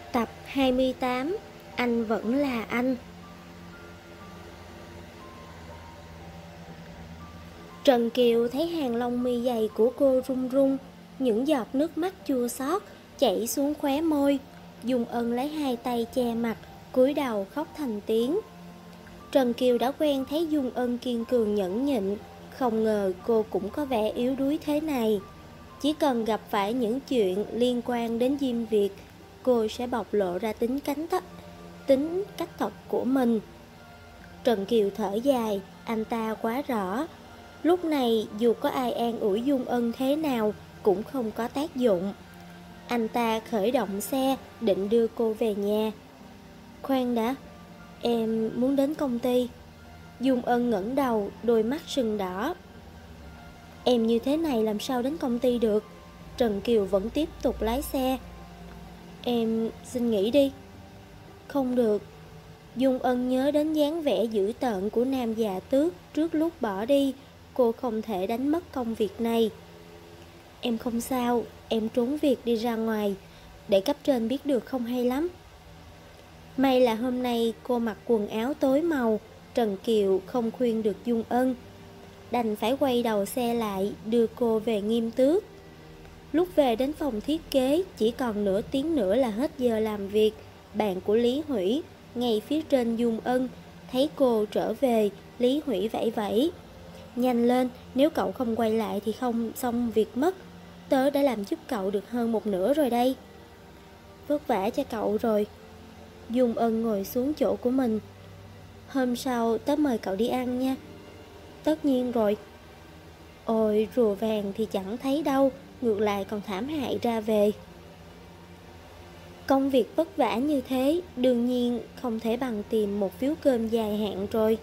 Tập 28. Anh vẫn là anh. Trần Kiều thấy hàng lông mi dày của cô run run, những giọt nước mắt chua xót chảy xuống khóe môi. Dung Ân lấy hai tay che mặt, cúi đầu khóc thành tiếng. Trần Kiều đã quen thấy Dung Ân kiên cường nhẫn nhịn, không ngờ cô cũng có vẻ yếu đuối thế này. Chỉ cần gặp phải những chuyện liên quan đến Diêm Việt, cô sẽ bộc lộ ra tính cách thật của mình. Trần Kiều thở dài, anh ta quá rõ. Lúc này dù có ai an ủi Dung Ân thế nào cũng không có tác dụng. Anh ta khởi động xe, định đưa cô về nhà. Khoan đã, em muốn đến công ty. Dung Ân ngẩng đầu, đôi mắt sưng đỏ. Em như thế này làm sao đến công ty được? Trần Kiều vẫn tiếp tục lái xe. Em xin nghỉ đi. Không được. Dung Ân nhớ đến dáng vẻ dữ tợn của nam già tước trước lúc bỏ đi. Cô không thể đánh mất công việc này. Em không sao, em trốn việc đi ra ngoài, để cấp trên biết được không hay lắm. May là hôm nay cô mặc quần áo tối màu, Trần Kiều không khuyên được Dung Ân, đành phải quay đầu xe lại đưa cô về Nghiêm Tước. Lúc về đến phòng thiết kế, chỉ còn nửa tiếng nữa là hết giờ làm việc. Bạn của Lý Hủy ngay phía trên Dung Ân thấy cô trở về, Lý Hủy vẫy vẫy. Nhanh lên, nếu cậu không quay lại thì không xong việc mất. Tớ đã làm giúp cậu được hơn một nửa rồi đây. Vất vả cho cậu rồi. Dung Ân ngồi xuống chỗ của mình. Hôm sau tớ mời cậu đi ăn nha. Tất nhiên rồi. Ôi, rùa vàng thì chẳng thấy đâu, ngược lại còn thảm hại ra về. Công việc vất vả như thế, đương nhiên không thể bằng tìm một phiếu cơm dài hạn rồi.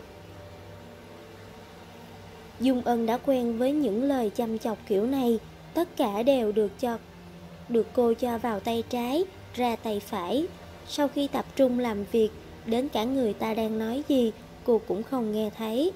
Dung Ân đã quen với những lời chăm chọc kiểu này, tất cả đều được cô cho vào tay trái, ra tay phải. Sau khi tập trung làm việc, đến cả người ta đang nói gì, cô cũng không nghe thấy.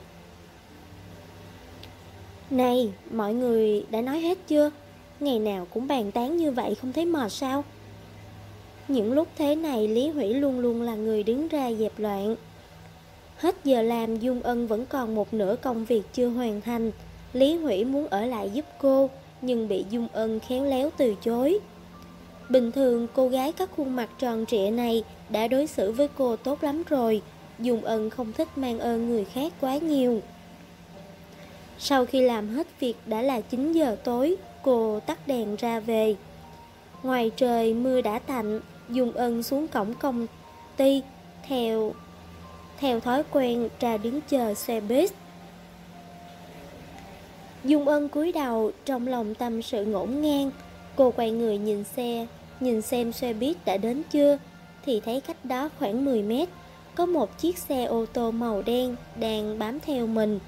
Này, mọi người đã nói hết chưa? Ngày nào cũng bàn tán như vậy không thấy mệt sao? Những lúc thế này, Lý Hủy luôn luôn là người đứng ra dẹp loạn. Hết giờ làm, Dung Ân vẫn còn một nửa công việc chưa hoàn thành. Lý Hủy muốn ở lại giúp cô, nhưng bị Dung Ân khéo léo từ chối. Bình thường cô gái có khuôn mặt tròn trịa này đã đối xử với cô tốt lắm rồi. Dung Ân không thích mang ơn người khác quá nhiều. Sau khi làm hết việc đã là 9 giờ tối, cô tắt đèn ra về. Ngoài trời mưa đã tạnh, Dung Ân xuống cổng công ty, theo thói quen ra đứng chờ xe buýt. Dung Ân cúi đầu, trong lòng tâm sự ngổn ngang. Cô quay người nhìn xem xe buýt đã đến chưa, thì thấy cách đó khoảng 10 mét có một chiếc xe ô tô màu đen đang bám theo mình.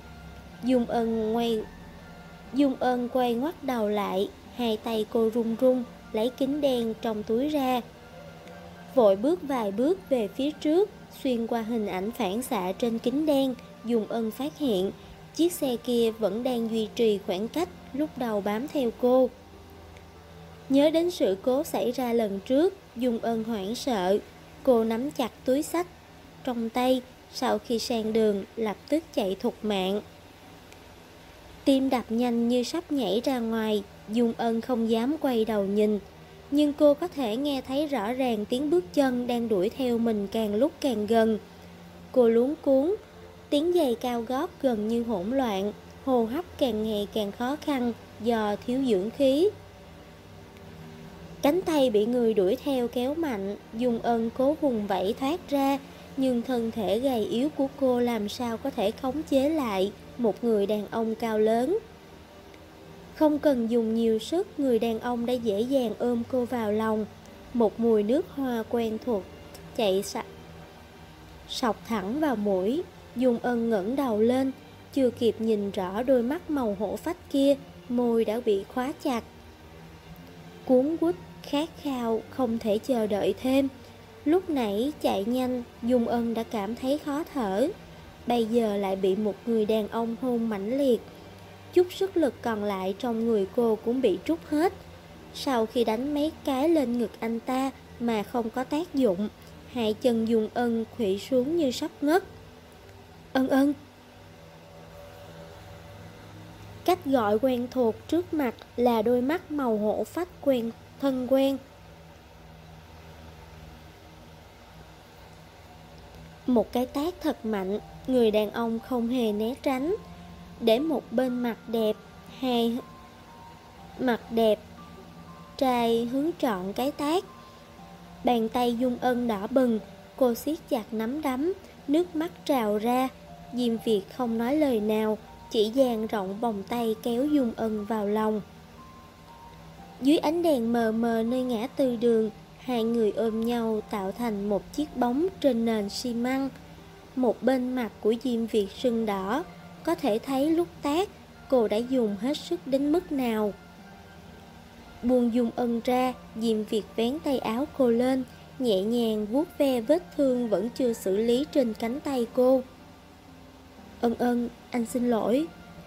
Dung Ân quay ngoắt đầu lại, hai tay cô run run lấy kính đen trong túi ra, vội bước vài bước về phía trước. Xuyên qua hình ảnh phản xạ trên kính đen, Dung Ân phát hiện chiếc xe kia vẫn đang duy trì khoảng cách lúc đầu bám theo cô. Nhớ đến sự cố xảy ra lần trước, Dung Ân hoảng sợ. Cô nắm chặt túi xách trong tay, sau khi sang đường lập tức chạy thục mạng. Tim đập nhanh như sắp nhảy ra ngoài, Dung Ân không dám quay đầu nhìn, nhưng cô có thể nghe thấy rõ ràng tiếng bước chân đang đuổi theo mình càng lúc càng gần. Cô luống cuống, tiếng giày cao gót gần như hỗn loạn, hô hấp càng ngày càng khó khăn do thiếu dưỡng khí. Cánh tay bị người đuổi theo kéo mạnh, Dung Ân cố vùng vẫy thoát ra, nhưng thân thể gầy yếu của cô làm sao có thể khống chế lại một người đàn ông cao lớn. Không cần dùng nhiều sức, người đàn ông đã dễ dàng ôm cô vào lòng. Một mùi nước hoa quen thuộc chạy sộc thẳng vào mũi. Dung Ân ngẩng đầu lên, chưa kịp nhìn rõ đôi mắt màu hổ phách kia, môi đã bị khóa chặt. Cuống quýt, khát khao, không thể chờ đợi thêm. Lúc nãy chạy nhanh, Dung Ân đã cảm thấy khó thở, bây giờ lại bị một người đàn ông hôn mãnh liệt. Chút sức lực còn lại trong người cô cũng bị trút hết. Sau khi đánh mấy cái lên ngực anh ta, mà không có tác dụng. Hai chân Dung Ân khuỵu xuống như sắp ngất. Ân Ân. Cách gọi quen thuộc, trước mặt là đôi mắt màu hổ phách thân quen. Một cái tát thật mạnh, người đàn ông không hề né tránh, để một bên mặt đẹp trai hướng trọn cái tát. Bàn tay Dung Ân đỏ bừng, cô siết chặt nắm đấm, nước mắt trào ra. Diêm Việt không nói lời nào, chỉ dang rộng vòng tay kéo Dung Ân vào lòng. Dưới ánh đèn mờ mờ nơi ngã tư đường, hai người ôm nhau tạo thành một chiếc bóng trên nền xi măng. Một bên mặt của Diêm Việt sưng đỏ, có thể thấy lúc tát cô đã dùng hết sức đến mức nào. Buông Dung Ân ra, Diêm Việt vén tay áo cô lên, nhẹ nhàng vuốt ve vết thương vẫn chưa xử lý trên cánh tay cô. Ân Ân, anh xin lỗi.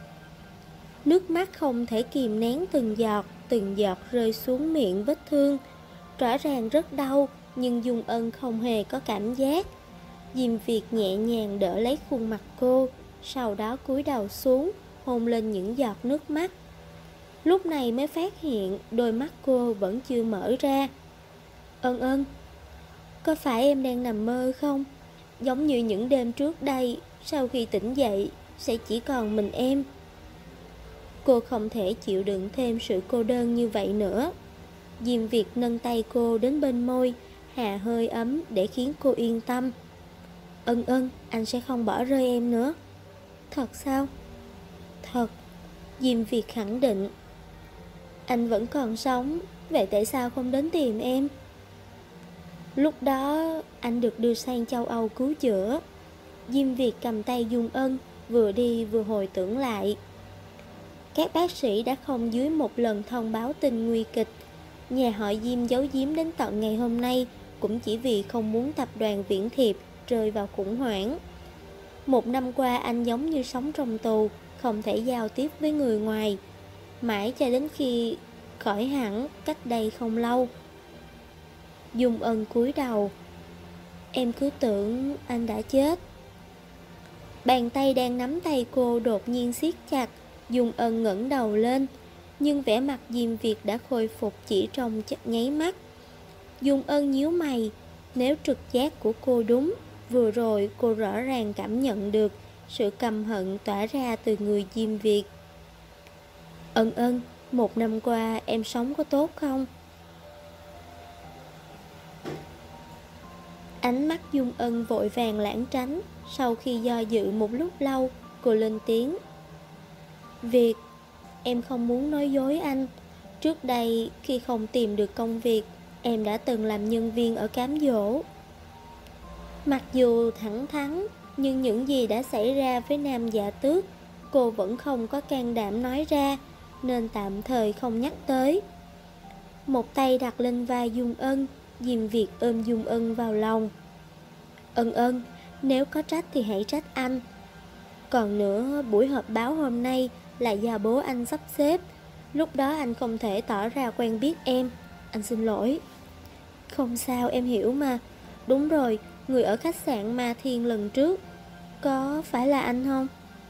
Nước mắt không thể kìm nén, từng giọt rơi xuống miệng vết thương. Rõ ràng rất đau, nhưng Dung Ân không hề có cảm giác. Diêm Việt nhẹ nhàng đỡ lấy khuôn mặt cô, sau đó cúi đầu xuống, hôn lên những giọt nước mắt. Lúc này mới phát hiện đôi mắt cô vẫn chưa mở ra. Ân Ân, có phải em đang nằm mơ không? Giống như những đêm trước đây, sau khi tỉnh dậy sẽ chỉ còn mình em. Cô không thể chịu đựng thêm sự cô đơn như vậy nữa. Diêm Việt nâng tay cô đến bên môi, hạ hơi ấm để khiến cô yên tâm. Ân Ân, anh sẽ không bỏ rơi em nữa. Thật sao? Thật. Diêm Việt khẳng định. Anh vẫn còn sống, vậy tại sao không đến tìm em? Lúc đó anh được đưa sang châu Âu cứu chữa. Diêm Việt cầm tay Dung Ân, vừa đi vừa hồi tưởng lại. Các bác sĩ đã không dưới một lần thông báo tin nguy kịch. Nhà họ Diêm giấu giếm đến tận ngày hôm nay, cũng chỉ vì không muốn tập đoàn Viễn Thiệp rơi vào khủng hoảng. Một năm qua anh giống như sống trong tù, không thể giao tiếp với người ngoài. Mãi cho đến khi khỏi hẳn cách đây không lâu. Dung Ân cúi đầu. Em cứ tưởng anh đã chết. Bàn tay đang nắm tay cô đột nhiên siết chặt. Dung Ân ngẩng đầu lên, nhưng vẻ mặt Diêm Việt đã khôi phục chỉ trong nháy mắt. Dung Ân nhíu mày. Nếu trực giác của cô đúng, vừa rồi cô rõ ràng cảm nhận được sự căm hận tỏa ra từ người Diêm Việt. Ân Ân, một năm qua em sống có tốt không? Ánh mắt Dung Ân vội vàng lảng tránh. Sau khi do dự một lúc lâu, cô lên tiếng. Việt, em không muốn nói dối anh. Trước đây khi không tìm được công việc, em đã từng làm nhân viên ở cám dỗ. Mặc dù thẳng thắn, nhưng những gì đã xảy ra với Nam Dạ Tước, cô vẫn không có can đảm nói ra, nên tạm thời không nhắc tới. Một tay đặt lên vai Dung Ân, Diêm Việt ôm Dung Ân vào lòng. Ân Ân, nếu có trách thì hãy trách anh. Còn nữa, buổi họp báo hôm nay là do bố anh sắp xếp. Lúc đó anh không thể tỏ ra quen biết em. Anh xin lỗi. Không sao, em hiểu mà. Đúng rồi, người ở khách sạn Ma Thiên lần trước, có phải là anh không?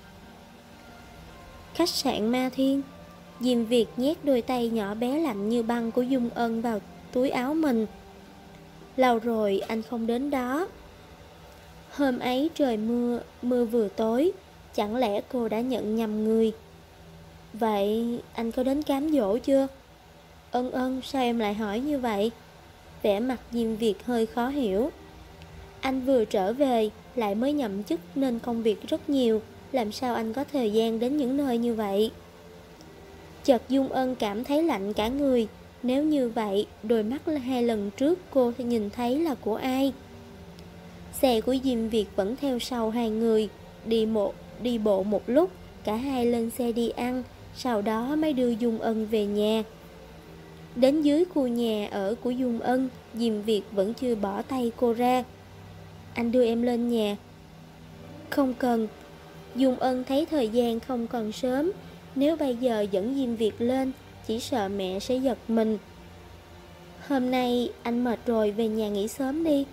Khách sạn Ma Thiên. Diêm Việt nhét đôi tay nhỏ bé lạnh như băng của Dung Ân vào túi áo mình. Lâu rồi anh không đến đó. Hôm ấy trời mưa, mưa vừa tối. Chẳng lẽ cô đã nhận nhầm người? Vậy anh có đến cám dỗ chưa? Ân Ân, sao em lại hỏi như vậy? Vẻ mặt Diêm Việt hơi khó hiểu. Anh vừa trở về, lại mới nhậm chức nên công việc rất nhiều. Làm sao anh có thời gian đến những nơi như vậy? Chợt Dung Ân cảm thấy lạnh cả người. Nếu như vậy, đôi mắt hai lần trước cô thì nhìn thấy là của ai? Xe của Diêm Việt vẫn theo sau hai người. Đi bộ một lúc, cả hai lên xe đi ăn, sau đó mới đưa Dung Ân về nhà. Đến dưới khu nhà ở của Dung Ân, Diêm Việt vẫn chưa bỏ tay cô ra. Anh đưa em lên nhà. Không cần. Dung Ân thấy thời gian không còn sớm. Nếu bây giờ dẫn Diêm Việt lên, chỉ sợ mẹ sẽ giật mình. Hôm nay anh mệt rồi, về nhà nghỉ sớm đi.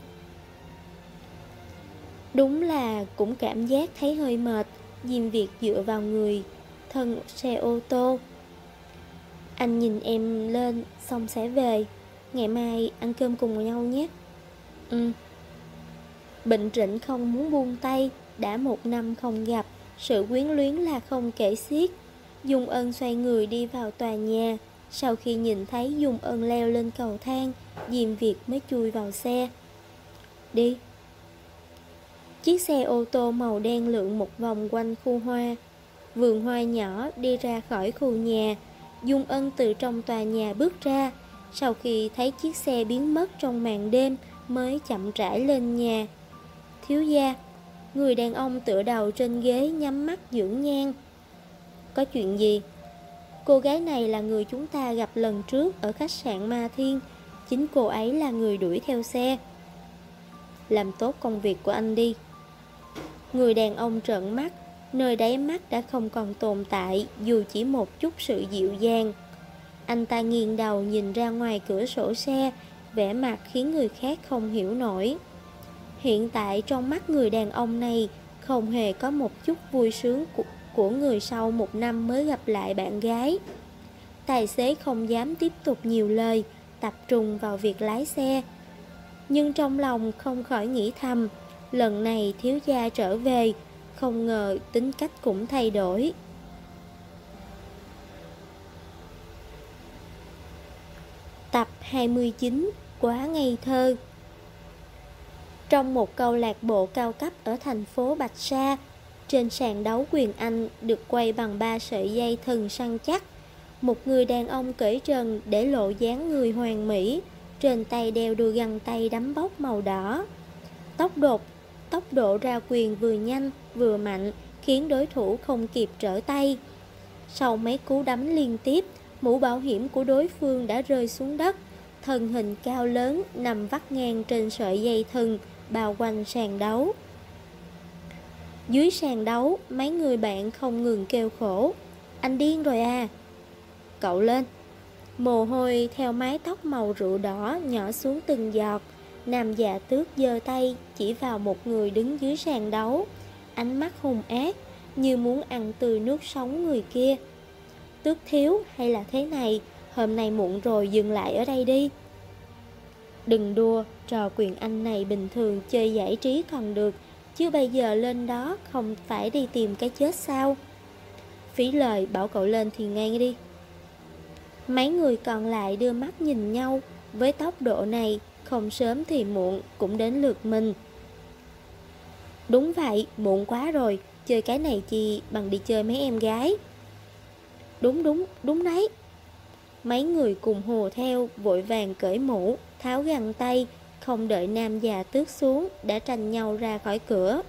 Đúng là cũng cảm giác thấy hơi mệt. Diêm Việt dựa vào người thân xe ô tô. Anh nhìn em lên xong sẽ về. Ngày mai ăn cơm cùng nhau nhé. Ừ. Bệnh Trịnh không muốn buông tay. Đã 1 năm không gặp, sự quyến luyến là không kể xiết. Dung Ân xoay người đi vào tòa nhà. Sau khi nhìn thấy Dung Ân leo lên cầu thang, Diêm Việt mới chui vào xe. Đi. Chiếc xe ô tô màu đen lượn một vòng quanh khu hoa, vườn hoa nhỏ, đi ra khỏi khu nhà. Dung Ân từ trong tòa nhà bước ra. Sau khi thấy chiếc xe biến mất trong màn đêm, mới chậm rãi lên nhà. Thiếu gia. Người đàn ông tựa đầu trên ghế nhắm mắt dưỡng nhang. Có chuyện gì? Cô gái này là người chúng ta gặp lần trước ở khách sạn Ma Thiên. Chính cô ấy là người đuổi theo xe. Làm tốt công việc của anh đi. Người đàn ông trợn mắt, nơi đáy mắt đã không còn tồn tại dù chỉ một chút sự dịu dàng. Anh ta nghiêng đầu nhìn ra ngoài cửa sổ xe, vẻ mặt khiến người khác không hiểu nổi. Hiện tại trong mắt người đàn ông này không hề có một chút vui sướng của người sau 1 năm mới gặp lại bạn gái. Tài xế không dám tiếp tục nhiều lời, tập trung vào việc lái xe. Nhưng trong lòng không khỏi nghĩ thầm, lần này thiếu gia trở về, không ngờ tính cách cũng thay đổi. Tập 29, quá ngây thơ. Trong một câu lạc bộ cao cấp ở thành phố Bạch Sa, trên sàn đấu quyền Anh được quay bằng 3 sợi dây thừng săn chắc. Một người đàn ông cởi trần để lộ dáng người hoàn mỹ, trên tay đeo đôi găng tay đấm bốc màu đỏ. Tốc độ ra quyền vừa nhanh vừa mạnh, khiến đối thủ không kịp trở tay. Sau mấy cú đấm liên tiếp, mũ bảo hiểm của đối phương đã rơi xuống đất. Thân hình cao lớn nằm vắt ngang trên sợi dây thừng bao quanh sàn đấu. Dưới sàn đấu, mấy người bạn không ngừng kêu khổ. Anh điên rồi à? Cậu lên. Mồ hôi theo mái tóc màu rượu đỏ nhỏ xuống từng giọt. Nam Dạ Tước giơ tay chỉ vào một người đứng dưới sàn đấu, ánh mắt hung ác như muốn ăn tươi nuốt sống người kia. Tước thiếu, hay là thế này, hôm nay muộn rồi, dừng lại ở đây đi. Đừng đùa, trò quyền Anh này bình thường chơi giải trí còn được, chứ bây giờ lên đó không phải đi tìm cái chết sao? Phí lời, bảo cậu lên thì ngay đi. Mấy người còn lại đưa mắt nhìn nhau. Với tốc độ này, không sớm thì muộn cũng đến lượt mình. Đúng vậy, muộn quá rồi, chơi cái này chi bằng đi chơi mấy em gái. Đúng đấy. Mấy người cùng hùa theo, vội vàng cởi mũ, tháo găng tay, không đợi Nam Già Tước xuống, đã tranh nhau ra khỏi cửa.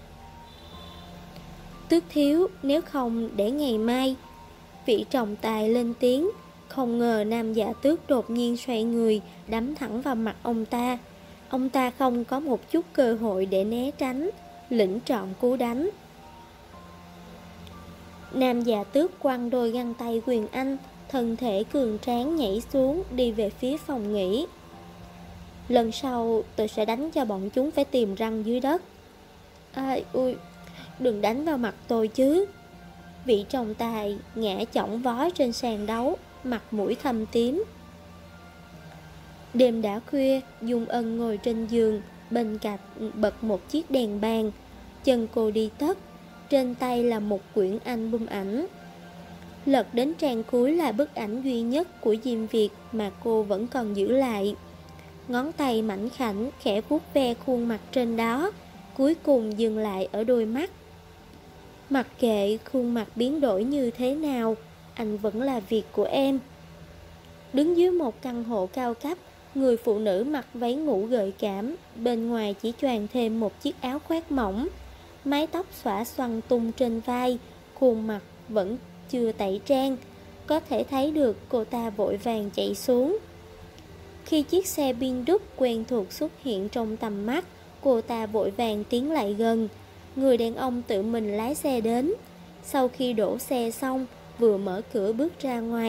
Tước thiếu, nếu không để ngày mai. Vị trọng tài lên tiếng. Không ngờ Nam Dạ Tước đột nhiên xoay người, đấm thẳng vào mặt ông ta. Ông ta không có một chút cơ hội để né tránh, lĩnh trọn cú đánh. Nam Dạ Tước quăng đôi găng tay quyền Anh, thân thể cường tráng nhảy xuống, đi về phía phòng nghỉ. Lần sau tôi sẽ đánh cho bọn chúng phải tìm răng dưới đất. Ai ui, đừng đánh vào mặt tôi chứ. Vị trọng tài ngã chỏng vó trên sàn đấu, mặt mũi thâm tím. Đêm đã khuya, Dung Ân ngồi trên giường, bên cạnh bật một chiếc đèn bàn. Chân cô đi tất, trên tay là một quyển album ảnh. Lật đến trang cuối là bức ảnh duy nhất của Diêm Việt mà cô vẫn còn giữ lại. Ngón tay mảnh khảnh khẽ vuốt ve khuôn mặt trên đó, cuối cùng dừng lại ở đôi mắt. Mặc kệ khuôn mặt biến đổi như thế nào, anh vẫn là việc của em. Đứng dưới một căn hộ cao cấp, người phụ nữ mặc váy ngủ gợi cảm, bên ngoài chỉ choàng thêm một chiếc áo khoác mỏng. Mái tóc xõa xoăn tung trên vai, khuôn mặt vẫn chưa tẩy trang. Có thể thấy được cô ta vội vàng chạy xuống. Khi chiếc xe pin đúc quen thuộc xuất hiện trong tầm mắt, cô ta vội vàng tiến lại gần. Người đàn ông tự mình lái xe đến. Sau khi đổ xe xong, vừa mở cửa bước ra ngoài,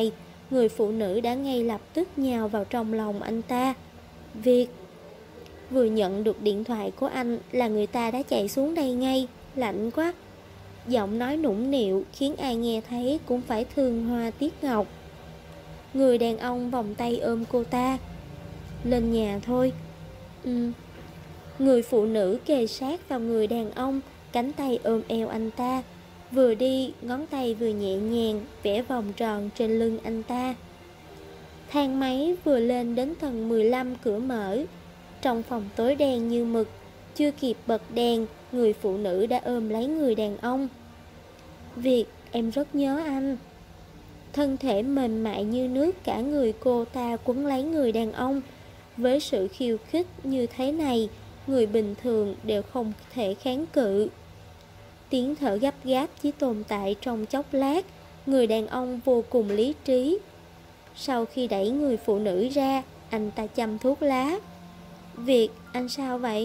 người phụ nữ đã ngay lập tức nhào vào trong lòng anh ta. Việt. Vừa nhận được điện thoại của anh là người ta đã chạy xuống đây ngay. Lạnh quá. Giọng nói nũng nịu khiến ai nghe thấy cũng phải thương hoa tiếc ngọc. Người đàn ông vòng tay ôm cô ta. Lên nhà thôi. Người phụ nữ kề sát vào người đàn ông, cánh tay ôm eo anh ta. Vừa đi, ngón tay vừa nhẹ nhàng vẽ vòng tròn trên lưng anh ta. Thang máy vừa lên đến tầng 15 cửa mở. Trong phòng tối đen như mực, chưa kịp bật đèn, người phụ nữ đã ôm lấy người đàn ông. Việt, em rất nhớ anh. Thân thể mềm mại như nước, cả người cô ta quấn lấy người đàn ông. Với sự khiêu khích như thế này, người bình thường đều không thể kháng cự. Tiếng thở gấp gáp chỉ tồn tại trong chốc lát. Người đàn ông vô cùng lý trí. Sau khi đẩy người phụ nữ ra, anh ta châm thuốc lá. Việt, anh sao vậy?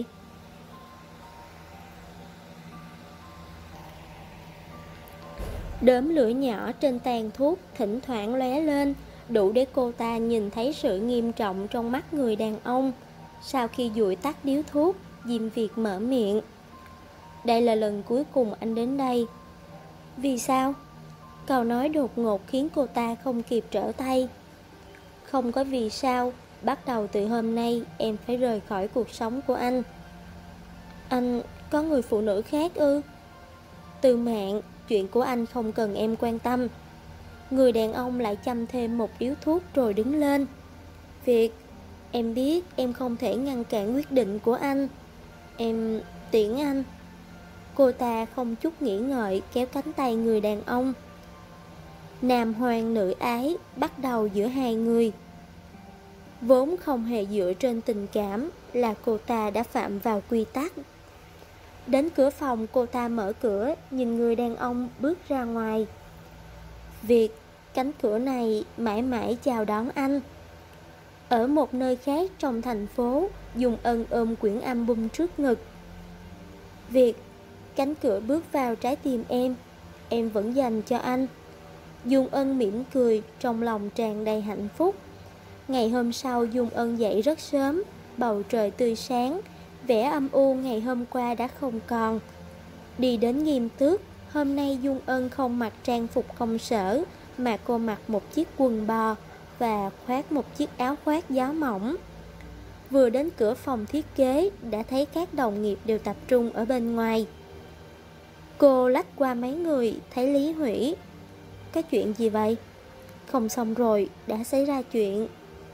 Đốm lửa nhỏ trên tàn thuốc thỉnh thoảng lóe lên, đủ để cô ta nhìn thấy sự nghiêm trọng trong mắt người đàn ông. Sau khi dụi tắt điếu thuốc, Diêm Việt mở miệng. Đây là lần cuối cùng anh đến đây. Vì sao? Câu nói đột ngột khiến cô ta không kịp trở tay. Không có vì sao, bắt đầu từ hôm nay em phải rời khỏi cuộc sống của anh. Anh có người phụ nữ khác ư? Từ Mạn, chuyện của anh không cần em quan tâm. Người đàn ông lại châm thêm một điếu thuốc rồi đứng lên. Việt, em biết em không thể ngăn cản quyết định của anh. Em tiễn anh. Cô ta không chút nghĩ ngợi kéo cánh tay người đàn ông. Nam hoang nữ ái bắt đầu giữa hai người. Vốn không hề dựa trên tình cảm là cô ta đã phạm vào quy tắc. Đến cửa phòng, cô ta mở cửa, nhìn người đàn ông bước ra ngoài. Việt, cánh cửa này mãi mãi chào đón anh. Ở một nơi khác trong thành phố, Dung Ân ôm quyển album trước ngực. Việt, cánh cửa bước vào trái tim em vẫn dành cho anh. Dung Ân mỉm cười, trong lòng tràn đầy hạnh phúc. Ngày hôm sau, Dung Ân dậy rất sớm, bầu trời tươi sáng, vẻ âm u ngày hôm qua đã không còn. Đi đến Nghiêm Tước, hôm nay Dung Ân không mặc trang phục công sở, mà cô mặc một chiếc quần bò và khoác một chiếc áo khoác gió mỏng. Vừa đến cửa phòng thiết kế, đã thấy các đồng nghiệp đều tập trung ở bên ngoài. Cô lách qua mấy người, thấy Lý Hủy. Có chuyện gì vậy? Không xong rồi, đã xảy ra chuyện.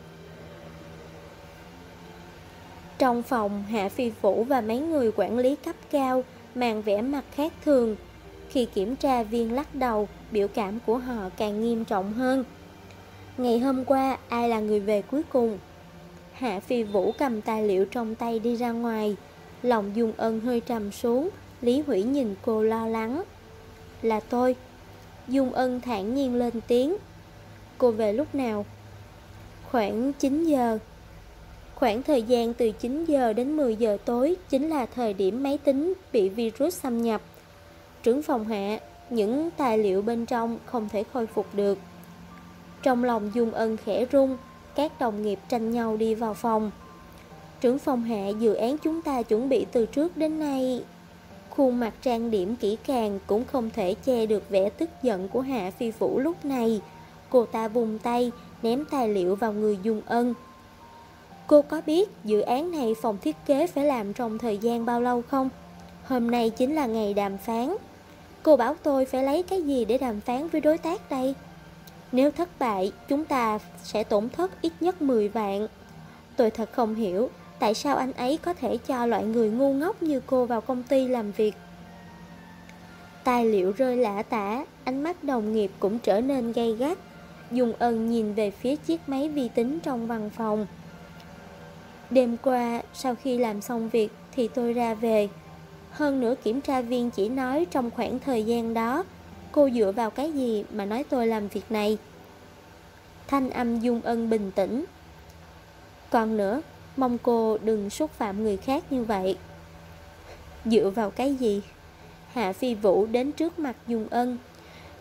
Trong phòng, Hạ Phi Vũ và mấy người quản lý cấp cao mang vẻ mặt khác thường. Khi kiểm tra viên lắc đầu, biểu cảm của họ càng nghiêm trọng hơn. Ngày hôm qua, ai là người về cuối cùng? Hạ Phi Vũ cầm tài liệu trong tay đi ra ngoài. Lòng Dung Ân hơi trầm xuống. Lý Hủy nhìn cô lo lắng. Là tôi. Dung Ân thản nhiên lên tiếng. Cô về lúc nào? Khoảng 9 giờ. Khoảng thời gian từ 9 giờ đến 10 giờ tối chính là thời điểm máy tính bị virus xâm nhập. Trưởng phòng Hạ, những tài liệu bên trong không thể khôi phục được. Trong lòng Dung Ân khẽ run, các đồng nghiệp tranh nhau đi vào phòng. Trưởng phòng Hạ, dự án chúng ta chuẩn bị từ trước đến nay. Khuôn mặt trang điểm kỹ càng cũng không thể che được vẻ tức giận của Hạ Phi Vũ lúc này. Cô ta vùng tay, ném tài liệu vào người Dung Ân. Cô có biết dự án này phòng thiết kế phải làm trong thời gian bao lâu không? Hôm nay chính là ngày đàm phán. Cô bảo tôi phải lấy cái gì để đàm phán với đối tác đây? Nếu thất bại, chúng ta sẽ tổn thất ít nhất 10 vạn. Tôi thật không hiểu tại sao anh ấy có thể cho loại người ngu ngốc như cô vào công ty làm việc. Tài liệu rơi lả tả, ánh mắt đồng nghiệp cũng trở nên gay gắt. Dung Ân nhìn về phía chiếc máy vi tính trong văn phòng. Đêm qua, sau khi làm xong việc thì tôi ra về. Hơn nữa kiểm tra viên chỉ nói trong khoảng thời gian đó, cô dựa vào cái gì mà nói tôi làm việc này? Thanh âm Dung Ân bình tĩnh. Còn nữa, mong cô đừng xúc phạm người khác như vậy. Dựa vào cái gì? Hạ Phi Vũ đến trước mặt Dung Ân.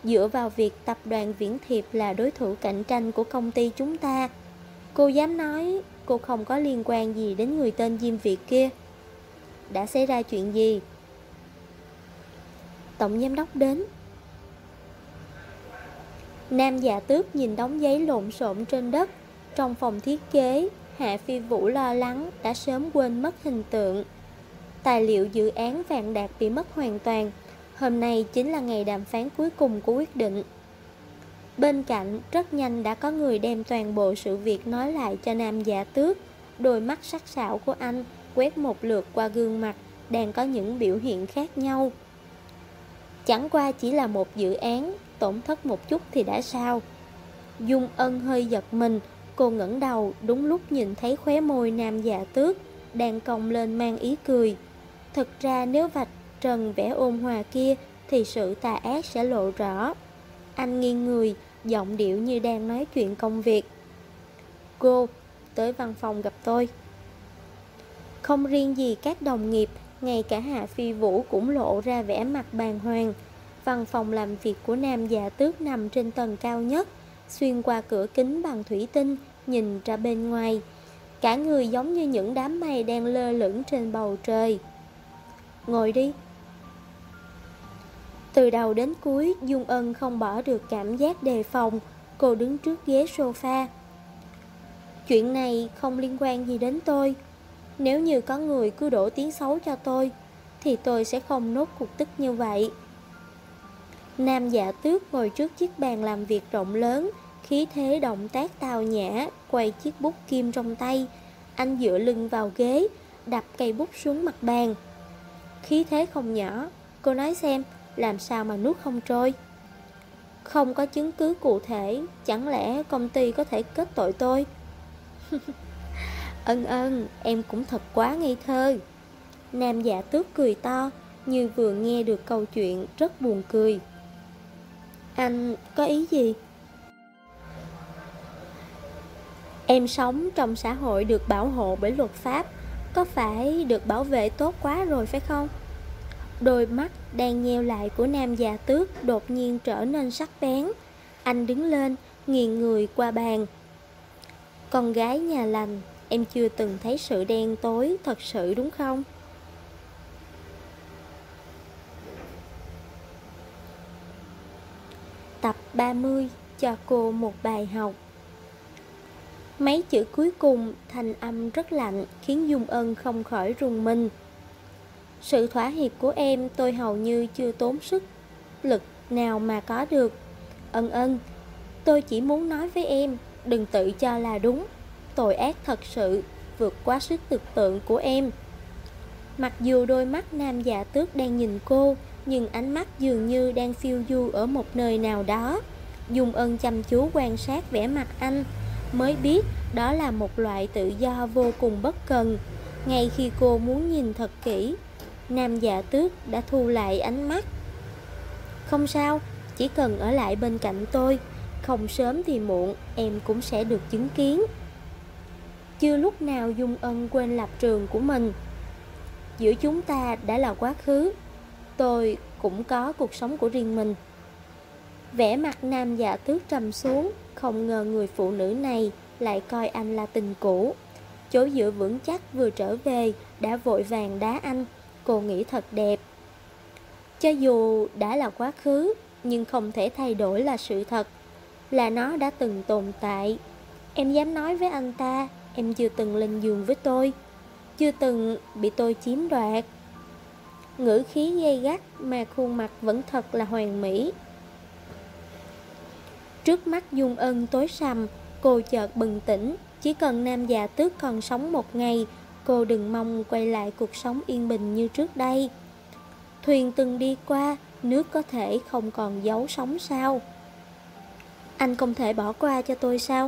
Dựa vào việc tập đoàn Viễn Thiệp là đối thủ cạnh tranh của công ty chúng ta, cô dám nói cô không có liên quan gì đến người tên Diêm Việt kia. Đã xảy ra chuyện gì? Tổng giám đốc đến. Nam Dạ Tước nhìn đống giấy lộn xộn trên đất. Trong phòng thiết kế, Hạ Phi Vũ lo lắng đã sớm quên mất hình tượng. Tài liệu dự án vàng bạc bị mất hoàn toàn. Hôm nay chính là ngày đàm phán cuối cùng của quyết định. Bên cạnh, rất nhanh đã có người đem toàn bộ sự việc nói lại cho Nam Dạ Tước. Đôi mắt sắc sảo của anh quét một lượt qua gương mặt đang có những biểu hiện khác nhau. Chẳng qua chỉ là một dự án, tổn thất một chút thì đã sao? Dung Ân hơi giật mình, cô ngẩng đầu đúng lúc nhìn thấy khóe môi Nam Dạ Tước đang cong lên mang ý cười. Thực ra nếu vạch trần vẻ ôn hòa kia thì sự tà ác sẽ lộ rõ. Anh nghiêng người, giọng điệu như đang nói chuyện công việc. Cô, tới văn phòng gặp tôi. Không riêng gì các đồng nghiệp, ngay cả Hạ Phi Vũ cũng lộ ra vẻ mặt bàng hoàng. Văn phòng làm việc của Nam Dạ Tước nằm trên tầng cao nhất, xuyên qua cửa kính bằng thủy tinh, nhìn ra bên ngoài. Cả người giống như những đám mây đang lơ lửng trên bầu trời. Ngồi đi. Từ đầu đến cuối, Dung Ân không bỏ được cảm giác đề phòng. Cô đứng trước ghế sofa. Chuyện này không liên quan gì đến tôi. Nếu như có người cứ đổ tiếng xấu cho tôi, thì tôi sẽ không nốt cục tức như vậy. Nam Dạ Tước ngồi trước chiếc bàn làm việc rộng lớn, khí thế động tác tao nhã, quay chiếc bút kim trong tay. Anh dựa lưng vào ghế, đập cây bút xuống mặt bàn. Khí thế không nhỏ. Cô nói xem, làm sao mà nuốt không trôi? Không có chứng cứ cụ thể, chẳng lẽ công ty có thể kết tội tôi? Ân, em cũng thật quá ngây thơ. Nam Dạ Tước cười to, như vừa nghe được câu chuyện rất buồn cười. Anh có ý gì? Em sống trong xã hội được bảo hộ bởi luật pháp, có phải được bảo vệ tốt quá rồi phải không? Đôi mắt đang nheo lại của Nam Dạ Tước đột nhiên trở nên sắc bén. Anh đứng lên, nghiêng người qua bàn. Con gái nhà lành, em chưa từng thấy sự đen tối thật sự đúng không? Tập 30, cho cô một bài học. Mấy chữ cuối cùng, thanh âm rất lạnh, khiến Dung Ân không khỏi rùng mình. Sự thỏa hiệp của em tôi hầu như chưa tốn sức lực nào mà có được. Ân, tôi chỉ muốn nói với em, đừng tự cho là đúng. Tội ác thật sự vượt quá sức tưởng tượng của em. Mặc dù đôi mắt Nam Dạ Tước đang nhìn cô, nhưng ánh mắt dường như đang phiêu du ở một nơi nào đó. Dung Ân chăm chú quan sát vẻ mặt anh, mới biết đó là một loại tự do vô cùng bất cần. Ngay khi cô muốn nhìn thật kỹ, Nam Dạ Tước đã thu lại ánh mắt. Không sao, chỉ cần ở lại bên cạnh tôi, không sớm thì muộn em cũng sẽ được chứng kiến. Chưa lúc nào Dung Ân quên lập trường của mình. Giữa chúng ta đã là quá khứ, tôi cũng có cuộc sống của riêng mình. Vẻ mặt Nam Dạ Tước trầm xuống, không ngờ người phụ nữ này lại coi anh là tình cũ. Chỗ dựa vững chắc vừa trở về đã vội vàng đá anh. Cô nghĩ thật đẹp. Cho dù đã là quá khứ, nhưng không thể thay đổi là sự thật, là nó đã từng tồn tại. Em dám nói với anh ta, em chưa từng lên giường với tôi, chưa từng bị tôi chiếm đoạt. Ngữ khí gay gắt mà khuôn mặt vẫn thật là hoàn mỹ. Trước mắt Dung Ân tối sầm, cô chợt bừng tỉnh. Chỉ cần Nam Dạ Tước còn sống một ngày, cô đừng mong quay lại cuộc sống yên bình như trước đây. Thuyền từng đi qua, nước có thể không còn giấu sóng sao? Anh không thể bỏ qua cho tôi sao?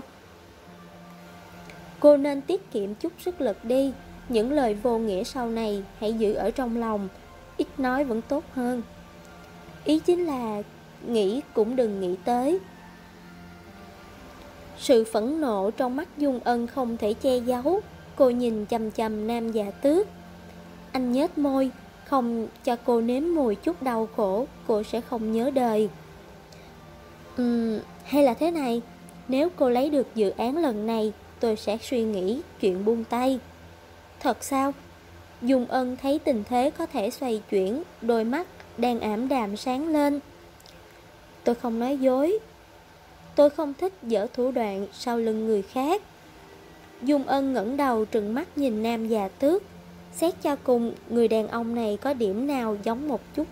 Cô nên tiết kiệm chút sức lực đi. Những lời vô nghĩa sau này hãy giữ ở trong lòng, ít nói vẫn tốt hơn. Ý chính là nghĩ cũng đừng nghĩ tới. Sự phẫn nộ trong mắt Dung Ân không thể che giấu. Cô nhìn chằm chằm Nam Dạ Tước. Anh nhếch môi, không cho cô nếm mùi chút đau khổ, cô sẽ không nhớ đời. Hay là thế này, nếu cô lấy được dự án lần này, tôi sẽ suy nghĩ chuyện buông tay. Thật sao? Dung Ân thấy tình thế có thể xoay chuyển, đôi mắt đang ảm đạm sáng lên. Tôi không nói dối. Tôi không thích giở thủ đoạn sau lưng người khác. Dung Ân ngẩng đầu trừng mắt nhìn Nam Già Tước. Xét cho cùng, người đàn ông này có điểm nào giống một chút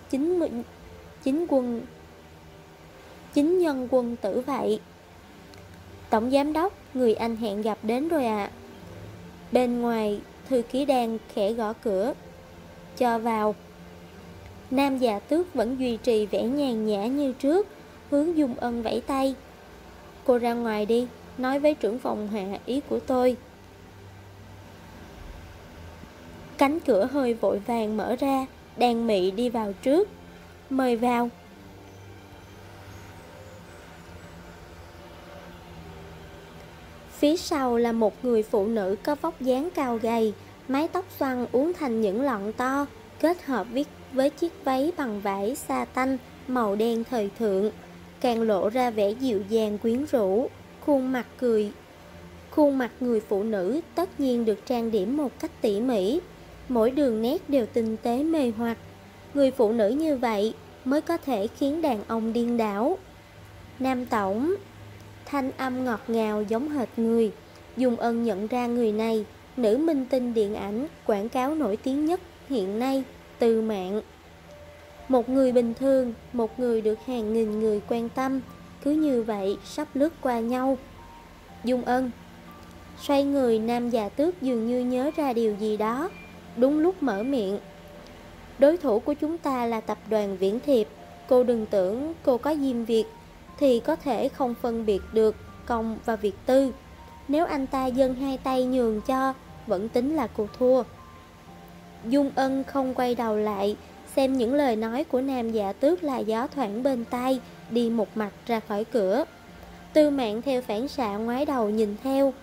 chính nhân quân tử vậy? Tổng giám đốc, người anh hẹn gặp đến rồi ạ. Bên ngoài, thư ký đang khẽ gõ cửa. Cho vào. Nam Già Tước vẫn duy trì vẻ nhàn nhã như trước, hướng Dung Ân vẫy tay. Cô ra ngoài đi, nói với trưởng phòng hạ ý của tôi. Cánh cửa hơi vội vàng mở ra, Đan Mị đi vào trước. Mời vào. Phía sau là một người phụ nữ có vóc dáng cao gầy, mái tóc xoăn uốn thành những lọn to, kết hợp với chiếc váy bằng vải sa tanh màu đen thời thượng, càng lộ ra vẻ dịu dàng quyến rũ. Khuôn mặt người phụ nữ tất nhiên được trang điểm một cách tỉ mỉ, mỗi đường nét đều tinh tế mê hoặc. Người phụ nữ như vậy mới có thể khiến đàn ông điên đảo. Nam tổng. Thanh âm ngọt ngào giống hệt người. Dung Ân nhận ra người này, nữ minh tinh điện ảnh quảng cáo nổi tiếng nhất hiện nay, Từ Mạn. Một người bình thường, một người được hàng nghìn người quan tâm, cứ như vậy sắp lướt qua nhau. Dung Ân. Xoay người, Nam Già Tước dường như nhớ ra điều gì đó, đúng lúc mở miệng. Đối thủ của chúng ta là tập đoàn Viễn Thiệp. Cô đừng tưởng cô có diêm Việt thì có thể không phân biệt được công và việc tư. Nếu anh ta giơ hai tay nhường cho, vẫn tính là cô thua. Dung Ân không quay đầu lại, xem những lời nói của Nam Dạ Tước là gió thoảng bên tai, đi một mặt ra khỏi cửa. Tư Mạn theo phản xạ ngoái đầu nhìn theo.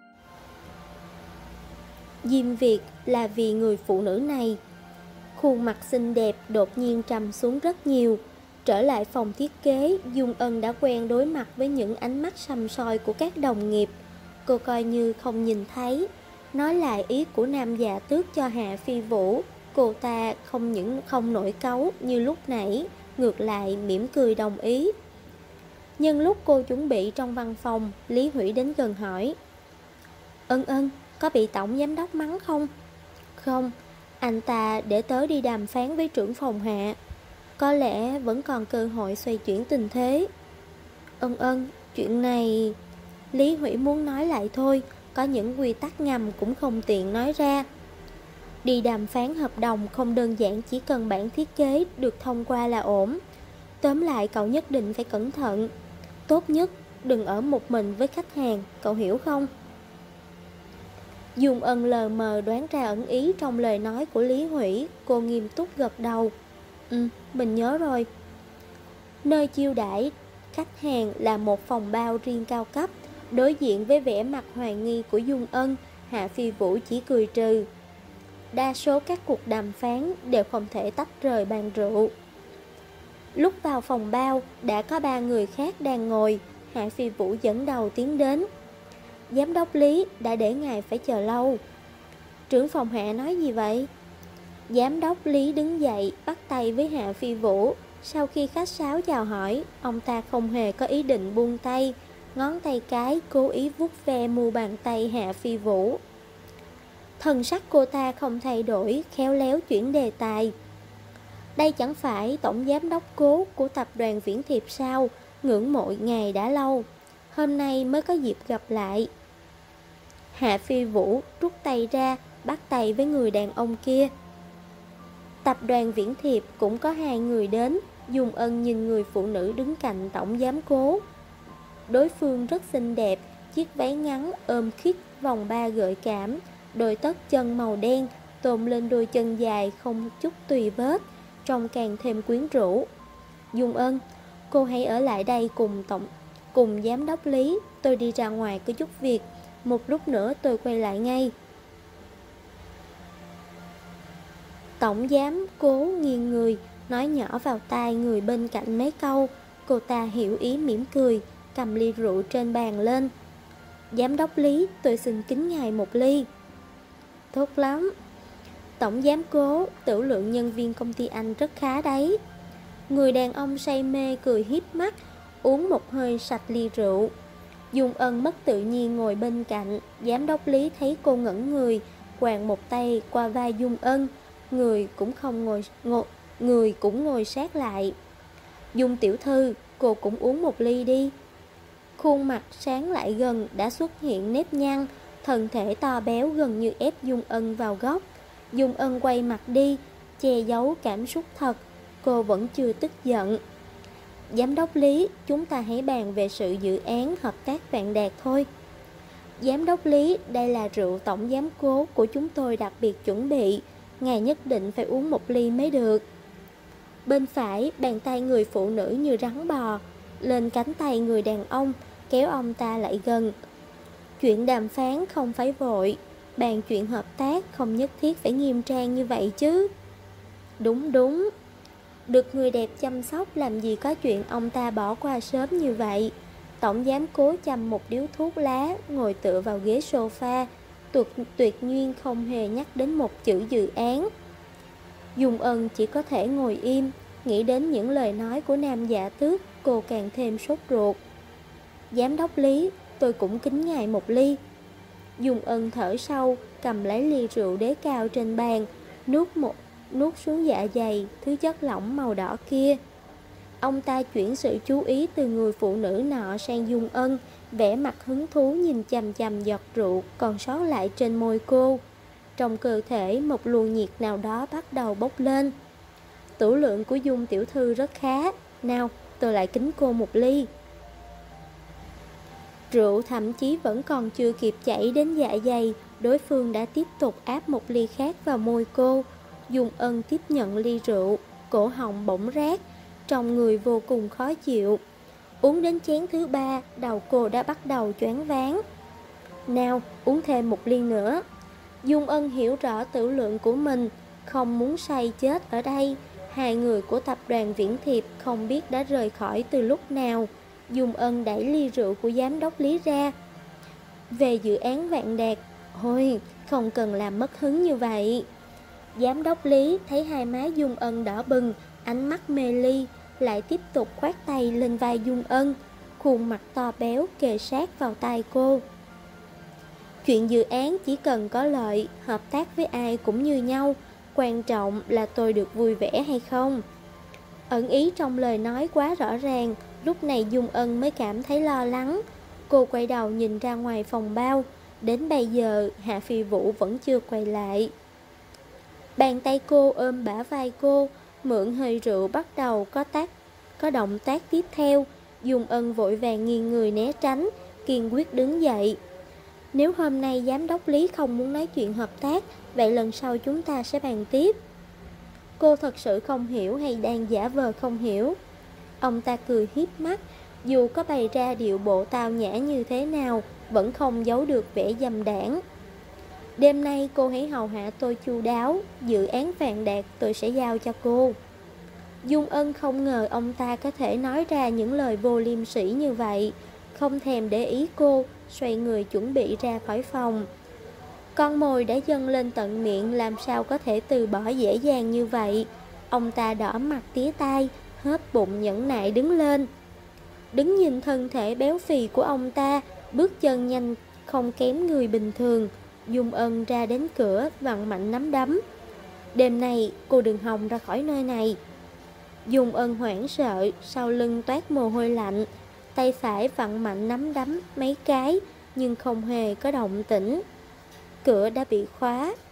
Diêm Việt là vì người phụ nữ này. Khuôn mặt xinh đẹp đột nhiên trầm xuống rất nhiều. Trở lại phòng thiết kế, Dung Ân đã quen đối mặt với những ánh mắt săm soi của các đồng nghiệp. Cô coi như không nhìn thấy. Nói lại ý của Nam Dạ Tước cho Hạ Phi Vũ, cô ta không những không nổi cáu như lúc nãy, ngược lại mỉm cười đồng ý. Nhân lúc cô chuẩn bị trong văn phòng, Lý Hủy đến gần hỏi. Ân, có bị tổng giám đốc mắng không? Không, anh ta để tớ đi đàm phán với trưởng phòng Hạ. Có lẽ vẫn còn cơ hội xoay chuyển tình thế. Ân, chuyện này... Lý Hủy muốn nói lại thôi, có những quy tắc ngầm cũng không tiện nói ra. Đi đàm phán hợp đồng không đơn giản chỉ cần bản thiết kế được thông qua là ổn. Tóm lại cậu nhất định phải cẩn thận. Tốt nhất đừng ở một mình với khách hàng, cậu hiểu không? Dung Ân lờ mờ đoán ra ẩn ý trong lời nói của Lý Hủy. Cô nghiêm túc gật đầu. Mình nhớ rồi. Nơi chiêu đãi khách hàng là một phòng bao riêng cao cấp. Đối diện với vẻ mặt hoài nghi của Dung Ân, Hạ Phi Vũ chỉ cười trừ. Đa số các cuộc đàm phán đều không thể tách rời bàn rượu. Lúc vào phòng bao, đã có 3 người khác đang ngồi. Hạ Phi Vũ dẫn đầu tiến đến. Giám đốc Lý, đã để ngài phải chờ lâu. Trưởng phòng Hạ nói gì vậy? Giám đốc Lý đứng dậy, bắt tay với Hạ Phi Vũ. Sau khi khách sáo chào hỏi, ông ta không hề có ý định buông tay. Ngón tay cái cố ý vuốt ve mu bàn tay Hạ Phi Vũ. Thần sắc cô ta không thay đổi, khéo léo chuyển đề tài. Đây chẳng phải tổng giám đốc cố của tập đoàn Viễn Thiệp sao? Ngưỡng mộ ngài đã lâu, hôm nay mới có dịp gặp lại. Hạ Phi Vũ rút tay ra, bắt tay với người đàn ông kia. Tập đoàn Viễn Thiệp cũng có 2 người đến. Dung Ân nhìn người phụ nữ đứng cạnh tổng giám cố. Đối phương rất xinh đẹp, chiếc váy ngắn ôm khít vòng ba gợi cảm, đôi tất chân màu đen tôn lên đôi chân dài không chút tùy vết, trông càng thêm quyến rũ. Dung Ân, cô hãy ở lại đây cùng giám đốc Lý, tôi đi ra ngoài có chút việc, một lúc nữa tôi quay lại ngay. Tổng giám cố nghiêng người, nói nhỏ vào tai người bên cạnh mấy câu. Cô ta hiểu ý mỉm cười, cầm ly rượu trên bàn lên. Giám đốc Lý, tôi xin kính ngài một ly. Tốt lắm. Tổng giám cố, tiểu lượng nhân viên công ty anh rất khá đấy. Người đàn ông say mê cười hiếp mắt, uống một hơi sạch ly rượu. Dung Ân mất tự nhiên ngồi bên cạnh. Giám đốc Lý thấy cô ngẩn người, quàng một tay qua vai Dung Ân, người cũng ngồi sát lại. Dung tiểu thư, cô cũng uống một ly đi. Khuôn mặt sáng lại gần đã xuất hiện nếp nhăn, thân thể to béo gần như ép Dung Ân vào góc. Dung Ân quay mặt đi, che giấu cảm xúc thật. Cô vẫn chưa tức giận. Giám đốc Lý, chúng ta hãy bàn về sự dự án hợp tác Vạn Đạt thôi. Giám đốc Lý, đây là rượu tổng giám cố của chúng tôi đặc biệt chuẩn bị. Ngài nhất định phải uống một ly mới được. Bên phải, bàn tay người phụ nữ như rắn bò lên cánh tay người đàn ông, kéo ông ta lại gần. Chuyện đàm phán không phải vội, bàn chuyện hợp tác không nhất thiết phải nghiêm trang như vậy chứ. Đúng đúng. Được người đẹp chăm sóc làm gì có chuyện ông ta bỏ qua sớm như vậy. Tổng giám cố châm một điếu thuốc lá, ngồi tựa vào ghế sofa, tuyệt nhiên không hề nhắc đến một chữ dự án. Dung Ân chỉ có thể ngồi im, nghĩ đến những lời nói của nam dạ tước, cô càng thêm sốt ruột. Giám đốc Lý, tôi cũng kính ngài một ly. Dung Ân thở sâu, cầm lấy ly rượu đế cao trên bàn, nuốt xuống dạ dày thứ chất lỏng màu đỏ kia. Ông ta chuyển sự chú ý từ người phụ nữ nọ sang Dung Ân, vẻ mặt hứng thú nhìn chằm chằm giọt rượu còn sót lại trên môi cô. Trong cơ thể một luồng nhiệt nào đó bắt đầu bốc lên. Tửu lượng của Dung tiểu thư rất khá. Nào, tôi lại kính cô một ly. Rượu thậm chí vẫn còn chưa kịp chảy đến dạ dày, đối phương đã tiếp tục áp một ly khác vào môi cô. Dung Ân tiếp nhận ly rượu, cổ họng bỗng rát, trong người vô cùng khó chịu. Uống đến chén thứ ba, đầu cô đã bắt đầu choáng váng. Nào, uống thêm một ly nữa. Dung Ân hiểu rõ tửu lượng của mình, không muốn say chết ở đây. Hai người của tập đoàn Viễn Thiệp không biết đã rời khỏi từ lúc nào. Dung Ân đẩy ly rượu của giám đốc Lý ra. Về dự án Vạn Đạt, ôi, không cần làm mất hứng như vậy. Giám đốc Lý thấy hai má Dung Ân đỏ bừng, ánh mắt mê ly, lại tiếp tục khoát tay lên vai Dung Ân, khuôn mặt to béo kề sát vào tai cô. Chuyện dự án chỉ cần có lợi, hợp tác với ai cũng như nhau, quan trọng là tôi được vui vẻ hay không. Ẩn ý trong lời nói quá rõ ràng, lúc này Dung Ân mới cảm thấy lo lắng. Cô quay đầu nhìn ra ngoài phòng bao, đến bây giờ Hạ Phi Vũ vẫn chưa quay lại. Bàn tay cô ôm bả vai cô, mượn hơi rượu bắt đầu có động tác tiếp theo. Dung Ân vội vàng nghiêng người né tránh, kiên quyết đứng dậy. Nếu hôm nay giám đốc Lý không muốn nói chuyện hợp tác, vậy lần sau chúng ta sẽ bàn tiếp. Cô thật sự không hiểu hay đang giả vờ không hiểu. Ông ta cười hiếp mắt, dù có bày ra điệu bộ tao nhã như thế nào, vẫn không giấu được vẻ dâm đãng. Đêm nay cô hãy hầu hạ tôi chu đáo, dự án Vạn Đạt tôi sẽ giao cho cô. Dung Ân không ngờ ông ta có thể nói ra những lời vô liêm sỉ như vậy, không thèm để ý cô, xoay người chuẩn bị ra khỏi phòng. Con mồi đã dâng lên tận miệng, làm sao có thể từ bỏ dễ dàng như vậy. Ông ta đỏ mặt tía tai, hết bụng nhẫn nại đứng lên. Đứng nhìn thân thể béo phì của ông ta, bước chân nhanh không kém người bình thường. Dung Ân ra đến cửa, vặn mạnh nắm đấm. Đêm nay cô đừng hòng ra khỏi nơi này. Dung Ân hoảng sợ, sau lưng toát mồ hôi lạnh, tay phải vặn mạnh nắm đấm mấy cái, nhưng không hề có động tĩnh. Cửa đã bị khóa.